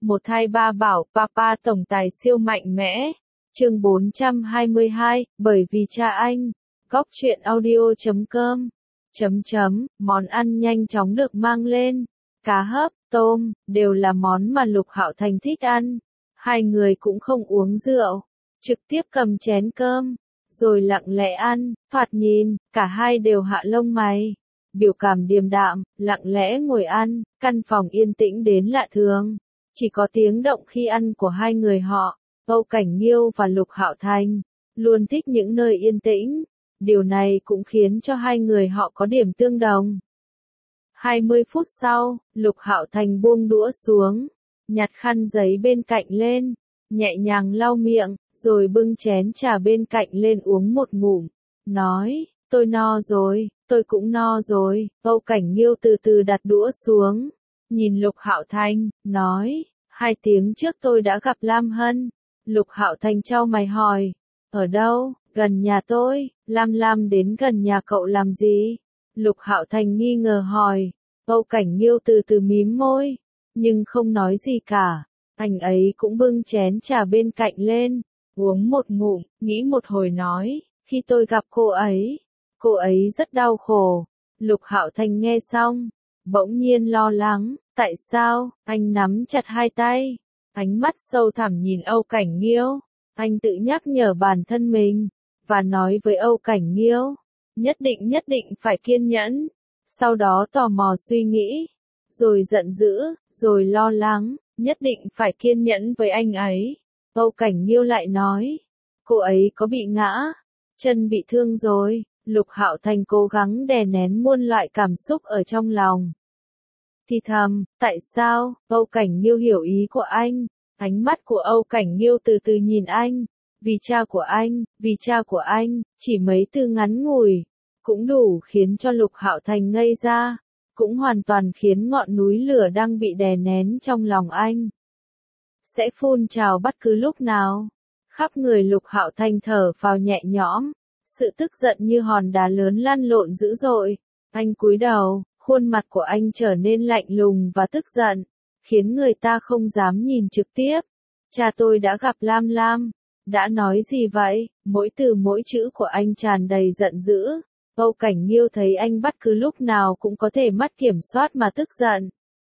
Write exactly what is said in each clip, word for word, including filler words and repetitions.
Một thai ba bảo, Papa tổng tài siêu mạnh mẽ. Chương bốn trăm hai mươi hai, bởi vì cha anh. Góc truyện audio chấm com. Chấm chấm, món ăn nhanh chóng được mang lên. Cá hấp, tôm, đều là món mà Lục Hạo Thành thích ăn. Hai người cũng không uống rượu. Trực tiếp cầm chén cơm. Rồi lặng lẽ ăn, thoạt nhìn, cả hai đều hạ lông mày. Biểu cảm điềm đạm, lặng lẽ ngồi ăn, căn phòng yên tĩnh đến lạ thường. Chỉ có tiếng động khi ăn của hai người họ, Âu Cảnh Nghiêu và Lục Hạo Thành, luôn thích những nơi yên tĩnh. Điều này cũng khiến cho hai người họ có điểm tương đồng. hai mươi phút sau, Lục Hạo Thành buông đũa xuống, nhặt khăn giấy bên cạnh lên, nhẹ nhàng lau miệng, rồi bưng chén trà bên cạnh lên uống một ngụm, nói, tôi no rồi, tôi cũng no rồi. Âu Cảnh Nghiêu từ từ đặt đũa xuống, nhìn Lục Hạo Thành, nói, hai tiếng trước tôi đã gặp Lam Hân. Lục Hạo Thành chau mày hỏi, ở đâu? Gần nhà tôi. Lam Lam đến gần nhà cậu làm gì? Lục Hạo Thành nghi ngờ hỏi. Âu Cảnh Nghiêu từ từ mím môi, nhưng không nói gì cả. Anh ấy cũng bưng chén trà bên cạnh lên, uống một ngụm, nghĩ một hồi nói, khi tôi gặp cô ấy, cô ấy rất đau khổ. Lục Hạo Thành nghe xong, bỗng nhiên lo lắng, tại sao? Anh nắm chặt hai tay, ánh mắt sâu thẳm nhìn Âu Cảnh Nghiêu. Anh tự nhắc nhở bản thân mình, và nói với Âu Cảnh Nghiêu, nhất định nhất định phải kiên nhẫn. Sau đó tò mò suy nghĩ, rồi giận dữ, rồi lo lắng, nhất định phải kiên nhẫn với anh ấy. Âu Cảnh Nghiêu lại nói, cô ấy có bị ngã, chân bị thương rồi. Lục Hạo Thành cố gắng đè nén muôn loại cảm xúc ở trong lòng. Thì thầm, tại sao? Âu Cảnh Nghiêu hiểu ý của anh. Ánh mắt của Âu Cảnh Nghiêu từ từ nhìn anh. Vì cha của anh, vì cha của anh, chỉ mấy từ ngắn ngủi, cũng đủ khiến cho Lục Hạo Thành ngây ra, cũng hoàn toàn khiến ngọn núi lửa đang bị đè nén trong lòng anh sẽ phun trào bất cứ lúc nào. Khắp người Lục Hạo Thành thở phào nhẹ nhõm, sự tức giận như hòn đá lớn lăn lộn dữ dội. Anh cúi đầu, khuôn mặt của anh trở nên lạnh lùng và tức giận, khiến người ta không dám nhìn trực tiếp. Cha tôi đã gặp Lam Lam. Đã nói gì vậy? Mỗi từ mỗi chữ của anh tràn đầy giận dữ. Âu Cảnh Nghiêu thấy anh bất cứ lúc nào cũng có thể mất kiểm soát mà tức giận,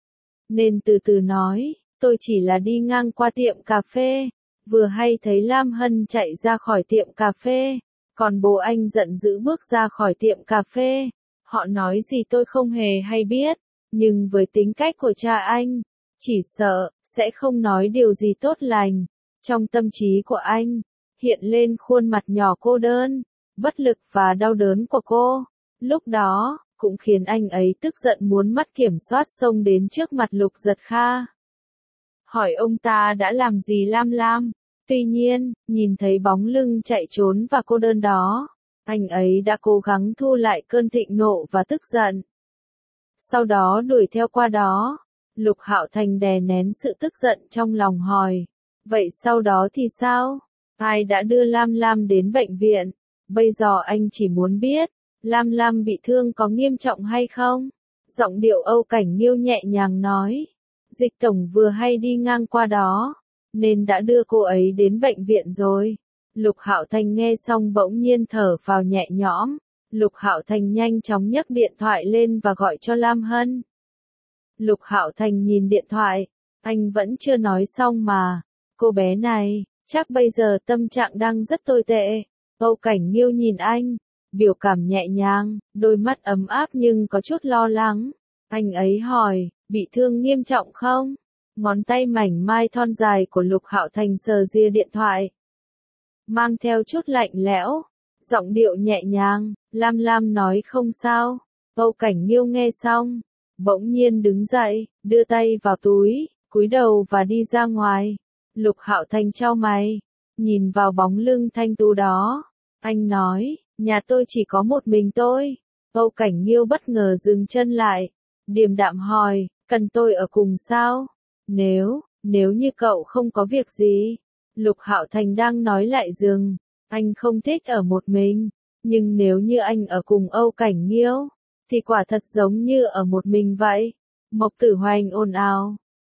nên từ từ nói, tôi chỉ là đi ngang qua tiệm cà phê, vừa hay thấy Lam Hân chạy ra khỏi tiệm cà phê, còn bố anh giận dữ bước ra khỏi tiệm cà phê. Họ nói gì tôi không hề hay biết, nhưng với tính cách của cha anh, chỉ sợ sẽ không nói điều gì tốt lành. Trong tâm trí của anh, hiện lên khuôn mặt nhỏ cô đơn, bất lực và đau đớn của cô. Lúc đó, cũng khiến anh ấy tức giận muốn mất kiểm soát xông đến trước mặt Lục Giật Kha. Hỏi ông ta đã làm gì Lam Lam. Tuy nhiên, nhìn thấy bóng lưng chạy trốn và cô đơn đó, anh ấy đã cố gắng thu lại cơn thịnh nộ và tức giận. Sau đó đuổi theo qua đó. Lục Hạo Thành đè nén sự tức giận trong lòng hỏi, vậy sau đó thì sao? Ai đã đưa Lam Lam đến bệnh viện? Bây giờ anh chỉ muốn biết, Lam Lam bị thương có nghiêm trọng hay không? Giọng điệu Âu Cảnh Nghiêu nhẹ nhàng nói, Dịch tổng vừa hay đi ngang qua đó, nên đã đưa cô ấy đến bệnh viện rồi. Lục Hạo Thành nghe xong bỗng nhiên thở phào nhẹ nhõm. Lục Hạo Thành nhanh chóng nhấc điện thoại lên và gọi cho Lam Hân. Lục Hạo Thành nhìn điện thoại, anh vẫn chưa nói xong mà. Cô bé này, chắc bây giờ tâm trạng đang rất tồi tệ. Âu Cảnh Nghiêu nhìn anh, biểu cảm nhẹ nhàng, đôi mắt ấm áp nhưng có chút lo lắng. Anh ấy hỏi, bị thương nghiêm trọng không? Ngón tay mảnh mai thon dài của Lục Hạo Thành sờ ria điện thoại, mang theo chút lạnh lẽo, giọng điệu nhẹ nhàng, Lam Lam nói không sao. Âu Cảnh Nghiêu nghe xong, bỗng nhiên đứng dậy, đưa tay vào túi, cúi đầu và đi ra ngoài. Lục Hạo Thành chau mày, nhìn vào bóng lưng thanh tú đó. Anh nói, nhà tôi chỉ có một mình tôi. Âu Cảnh Nghiêu bất ngờ dừng chân lại, điềm đạm hỏi, cần tôi ở cùng sao? Nếu, nếu như cậu không có việc gì. Lục Hạo Thành đang nói lại dừng, anh không thích ở một mình, nhưng nếu như anh ở cùng Âu Cảnh Nghiêu, thì quả thật giống như ở một mình vậy. Mộc Tử Hoành ồn ào,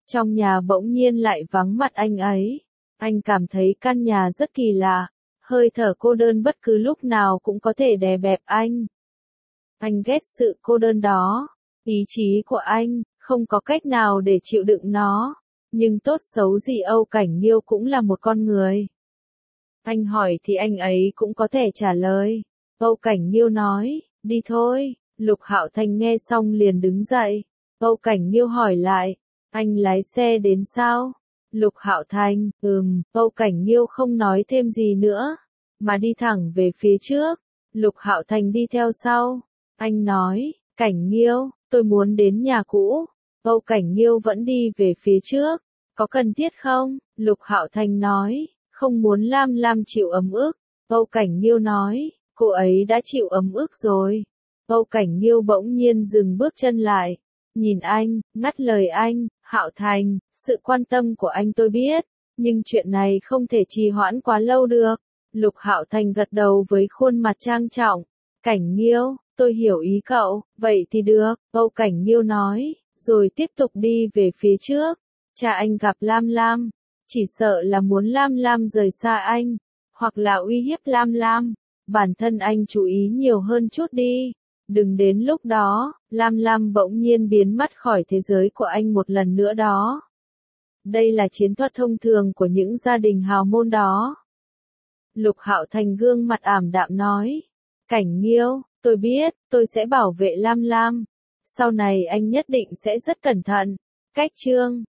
Trong nhà bỗng nhiên lại vắng mặt anh ấy. Anh cảm thấy căn nhà rất kỳ lạ, hơi thở cô đơn bất cứ lúc nào cũng có thể đè bẹp anh. Anh ghét sự cô đơn đó. Ý chí của anh, không có cách nào để chịu đựng nó. Nhưng tốt xấu gì Âu Cảnh Nghiêu cũng là một con người. Anh hỏi thì anh ấy cũng có thể trả lời. Âu Cảnh Nghiêu nói, đi thôi. Lục Hạo Thành nghe xong liền đứng dậy. Âu Cảnh Nghiêu hỏi lại, anh lái xe đến sao? Lục Hạo Thành, ừm, Âu Cảnh Nghiêu không nói thêm gì nữa, mà đi thẳng về phía trước. Lục Hạo Thành đi theo sau. Anh nói, Cảnh Nghiêu, tôi muốn đến nhà cũ. Âu Cảnh Nghiêu vẫn đi về phía trước. Có cần thiết không? Lục Hạo Thành nói, không muốn Lam Lam chịu ấm ức. Âu Cảnh Nghiêu nói, cô ấy đã chịu ấm ức rồi. Âu Cảnh Nghiêu bỗng nhiên dừng bước chân lại. Nhìn anh, ngắt lời anh, Hạo Thành, sự quan tâm của anh tôi biết, nhưng chuyện này không thể trì hoãn quá lâu được. Lục Hạo Thành gật đầu với khuôn mặt trang trọng. Cảnh Nghiêu, tôi hiểu ý cậu, vậy thì được, Âu Cảnh Nghiêu nói, rồi tiếp tục đi về phía trước. Cha anh gặp Lam Lam, chỉ sợ là muốn Lam Lam rời xa anh, hoặc là uy hiếp Lam Lam. Bản thân anh chú ý nhiều hơn chút đi. Đừng đến lúc đó, Lam Lam bỗng nhiên biến mất khỏi thế giới của anh một lần nữa đó. Đây là chiến thuật thông thường của những gia đình hào môn đó. Lục Hạo Thành gương mặt ảm đạm nói. Cảnh Nghiêu, tôi biết, tôi sẽ bảo vệ Lam Lam. Sau này anh nhất định sẽ rất cẩn thận. Cách chương